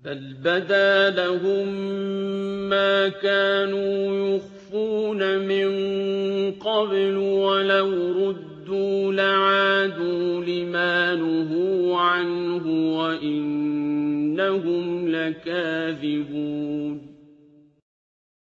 بَلْ بَدَا لَهُم مَّا كَانُوا يُخْفُونَ مِن قَبْلُ وَلَوْ رُدُّوا لَعَادُوا لِمَا نُهُوا عَنْهُ وَإِنَّهُمْ لَكَاذِبُونَ